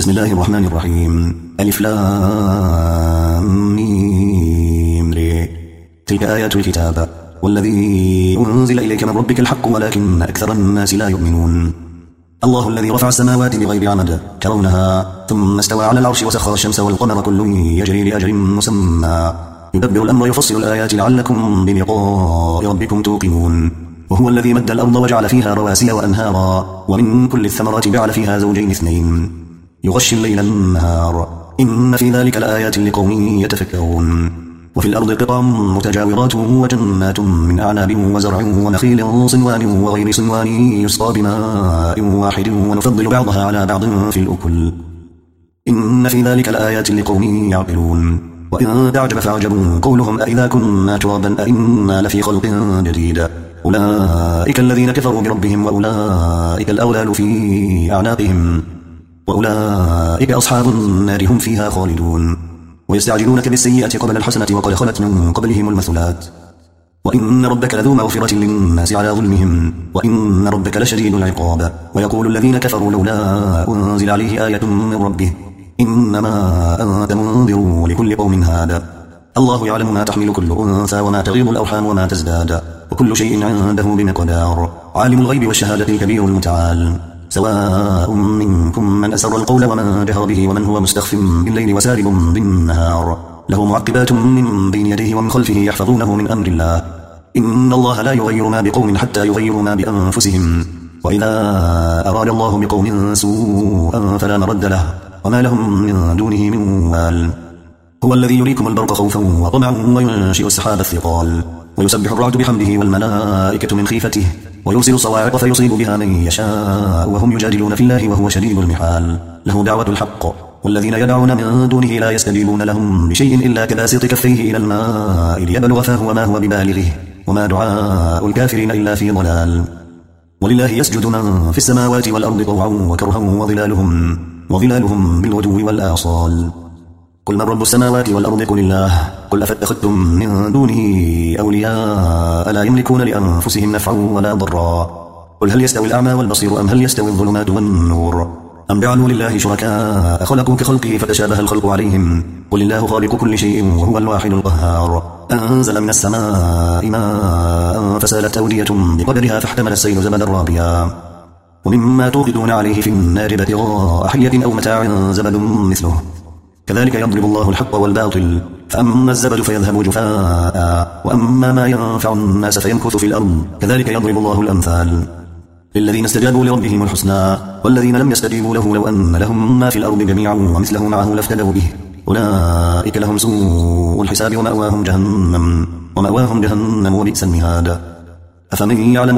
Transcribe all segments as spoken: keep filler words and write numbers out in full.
بسم الله الرحمن الرحيم. ألف لام ميم ر. تلك آيات الكتاب والذي أنزل إليك من ربك الحق ولكن أكثر الناس لا يؤمنون. الله الذي رفع السماوات بغير عمد ترونها ثم استوى على العرش وسخر الشمس والقمر كل يجري لأجل مسمى يدبر الأمر يفصل الآيات لعلكم بلقاء ربكم توقنون. وهو الذي مد الأرض وجعل فيها رواسي وأنهارا ومن كل الثمرات جعل فيها زوجين اثنين يغشي الليل النهار إن في ذلك لآيات لقوم يتفكرون. وفي الأرض قطع متجاورات وجنات من أعناب وزرع ونخيل صنوان وغير صنوان يسقى بماء واحد ونفضل بعضها على بعض في الأكل إن في ذلك لآيات لقوم يعقلون. وإن تعجب فعجب قولهم أئذا كنا ترابا أئنا لفي خلق جديد أولئك الذين كفروا بربهم وأولئك الأغلال في أعناقهم وأولئك أصحاب النار هم فيها خالدون. ويستعجلونك بالسيئة قبل الحسنة وقد خلت من قبلهم المثلات وإن ربك لذو مغفرة للناس على ظلمهم وإن ربك لشديد العقاب. ويقول الذين كفروا لولا أنزل عليه آية من ربه إنما أنت منذر لكل قوم هاد. الله يعلم ما تحمل كل أنثى وما تغيض الأرحام وما تزداد وكل شيء عنده بمقدار. عالم الغيب والشهادة الكبير المتعال سواء منكم من أسر القول ومن جهر به ومن هو مستخف بالليل وسارب بالنهار له معقبات من بين يديه ومن خلفه يحفظونه من أمر الله إن الله لا يغير ما بقوم حتى يغيروا ما بأنفسهم وإذا أراد الله بقوم سوءا فلا مرد له وما لهم من دونه من وال. هو الذي يريكم البرق خوفا وطمعا وينشئ السحاب الثقال ويسبح الرعد بحمده والملائكة من خيفته ويرسل الصواعق فيصيب بها من يشاء وهم يجادلون في الله وهو شديد المحال. له دعوة الحق والذين يدعون من دونه لا يستجيبون لهم بشيء إلا كباسط كفيه إلى الماء ليبلغ فاه وما هو ببالغه وما دعاء الكافرين إلا في ضلال. ولله يسجد من في السماوات والأرض طوعا وكرها وظلالهم وظلالهم بالغدو والآصال. قل من رب السماوات والأرض قل الله قل أفاتخذتم من دونه أولياء لا يملكون لأنفسهم نفعا ولا ضرا قل هل يستوي الأعمى والبصير أم هل يستوي الظلمات والنور أم جعلوا لله شركاء خلقوا كخلقه فتشابه الخلق عليهم قل الله خالق كل شيء وهو الواحد القهار. أنزل من السماء ماء فسالت أودية بقدرها فاحتمل السيل زبدا رابيا ومما توقدون عليه في النار ابتغاء حية أو متاع زبد مثله كذلك يضرب الله الحق والباطل فأما الزبد فيذهب جفاء وأما ما ينفع الناس فيمكث في الأرض كذلك يضرب الله الأمثال. للذين استجابوا لربهم الحسنى والذين لم يستجيبوا له لو أن لهم ما في الأرض جميعا ومثله معه لافتدوا به أولئك لهم سوء الحساب ومأواهم جهنم ومأواهم جهنم وبئس المهاد. أفمن يعلم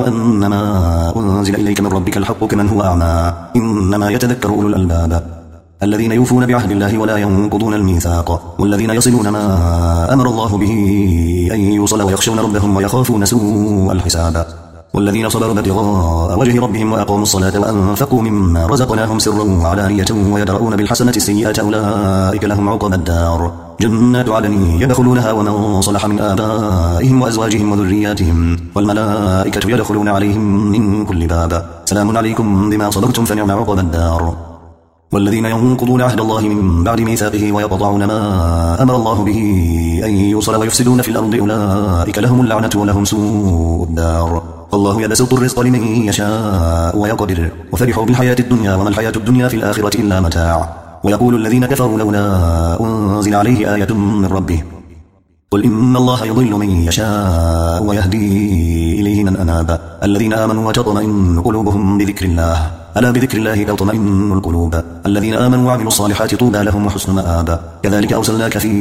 أنما أنزل إليك من ربك الحق كمن هو أعمى إنما يتذكر أولو الألباب الذين يوفون بعهد الله ولا ينقضون الميثاق والذين يصلون ما أمر الله به أن يوصل ويخشون ربهم ويخافون سوء الحساب والذين صبروا ابتغاء وجه ربهم وأقاموا الصلاة وأنفقوا مما رزقناهم سرا وعلانية ويدرؤون بالحسنة السيئة أولئك لهم عقبى الدار جنات عدن يدخلونها ومن صلح من آبائهم وأزواجهم وذرياتهم والملائكة يدخلون عليهم من كل باب سلام عليكم بما صبرتم فنعم عقبى الدار. والذين ينقضون عهد الله من بعد ميثاقه ويقطعون ما أمر الله به أن يوصل ويفسدون في الأرض أولئك لهم اللعنة ولهم سوء الدار. الله يبسط الرزق لمن يشاء ويقدر وفرحوا بالحياة الدنيا وما الحياة الدنيا في الآخرة إلا متاع. ويقول الذين كفروا لولا أنزل عليه آية من ربه قل إن الله يضل من يشاء ويهدي إليه من أناب الذين آمنوا وتطمئن قلوبهم بذكر الله ألا بذكر الله تطمئن القلوب الذين آمنوا وعملوا الصالحات طوبى لهم وحسن مآب. كذلك أرسلناك في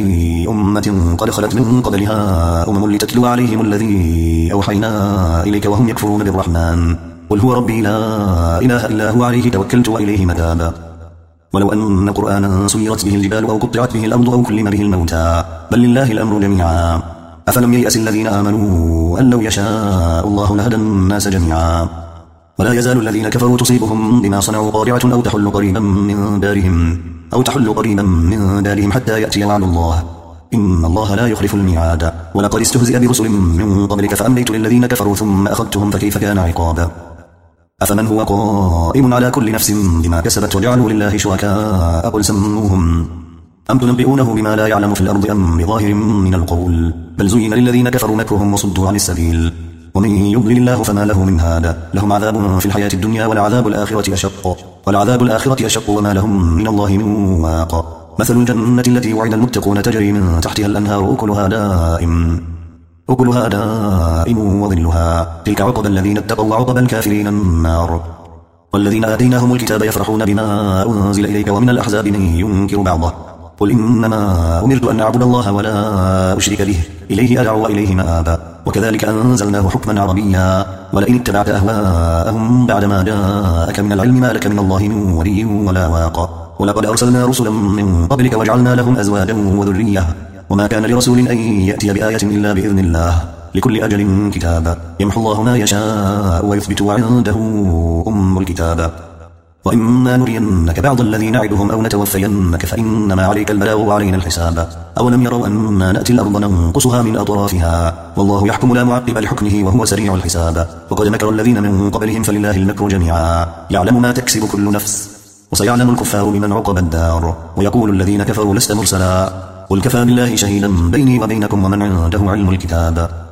أمة قد خلت من قبلها أمم لتتلو عليهم الذي أوحينا إليك وهم يكفرون بالرحمن قل هو ربي لا إله إلا هو عليه توكلت وإليه متاب. ولو أن قرآنا سيرت به الجبال أو قطعت به الأرض أو كلم به الموتى بل لله الأمر جميعا أفلم ييأس الذين آمنوا أن لو يشاء الله لهدى الناس جميعا. ولا يزال الذين كفروا تصيبهم بما صنعوا قارعة أو تحل قريبا من دارهم أو تحل قريبا من دارهم حتى يأتي وعد الله إن الله لا يخلف الميعاد. ولقد استهزئ برسل من قبلك فأمليت للذين كفروا ثم أخذتهم فكيف كان عقاب. أفمن هو قائم على كل نفس بما كسبت وجعلوا لله شركاء قل سموهم أم تنبئونه بما لا يعلم في الأرض أم بظاهر من القول بل زين للذين كفروا مكرهم وصدوا عن السبيل ومن يضلل الله فما له من هاد لهم عذاب في الحياة الدنيا ولعذاب الآخرة أشق والعذاب الآخرة أشق وما لهم من الله من واق مثل الجنة التي وعد المتقون تجري من تحتها الأنهار أكلها دائم أكلها دائم وظلها تلك عقبى الذين اتقوا وعقبى الكافرين النار والذين آتيناهم الكتاب يفرحون بما أنزل إليك ومن الأحزاب من ينكر بعضه قل إنما أمرت أن أعبد الله ولا أشرك به إليه أدعو وإليه مآب وكذلك أنزلناه حكما عربيا ولئن اتبعت أهواءهم بعدما جاءك من العلم ما لك من الله من ولي ولا واق ولقد أرسلنا رسلا من قبلك وجعلنا لهم أزواجا وذرية وما كان لرسول أن يأتي بآية إلا بإذن الله لكل أجل كتاب يمحو الله ما يشاء ويثبت وعنده أم الكتاب وإما نرينك بعض الذي نعدهم أو نتوفينك فإنما عليك البلاغ وعلينا الحساب أولم يروا أننا نأتي الأرض ننقصها من أطرافها والله يحكم لا معقب لحكمه وهو سريع الحساب وقد مكر الذين من قبلهم فلله المكر جميعا يعلم ما تكسب كل نفس وسيعلم الكفار بمن عقب الدار ويقول الذين كفروا لست مرسلا قل كفى بالله شهيدا بيني وبينكم ومن عنده علم الكتاب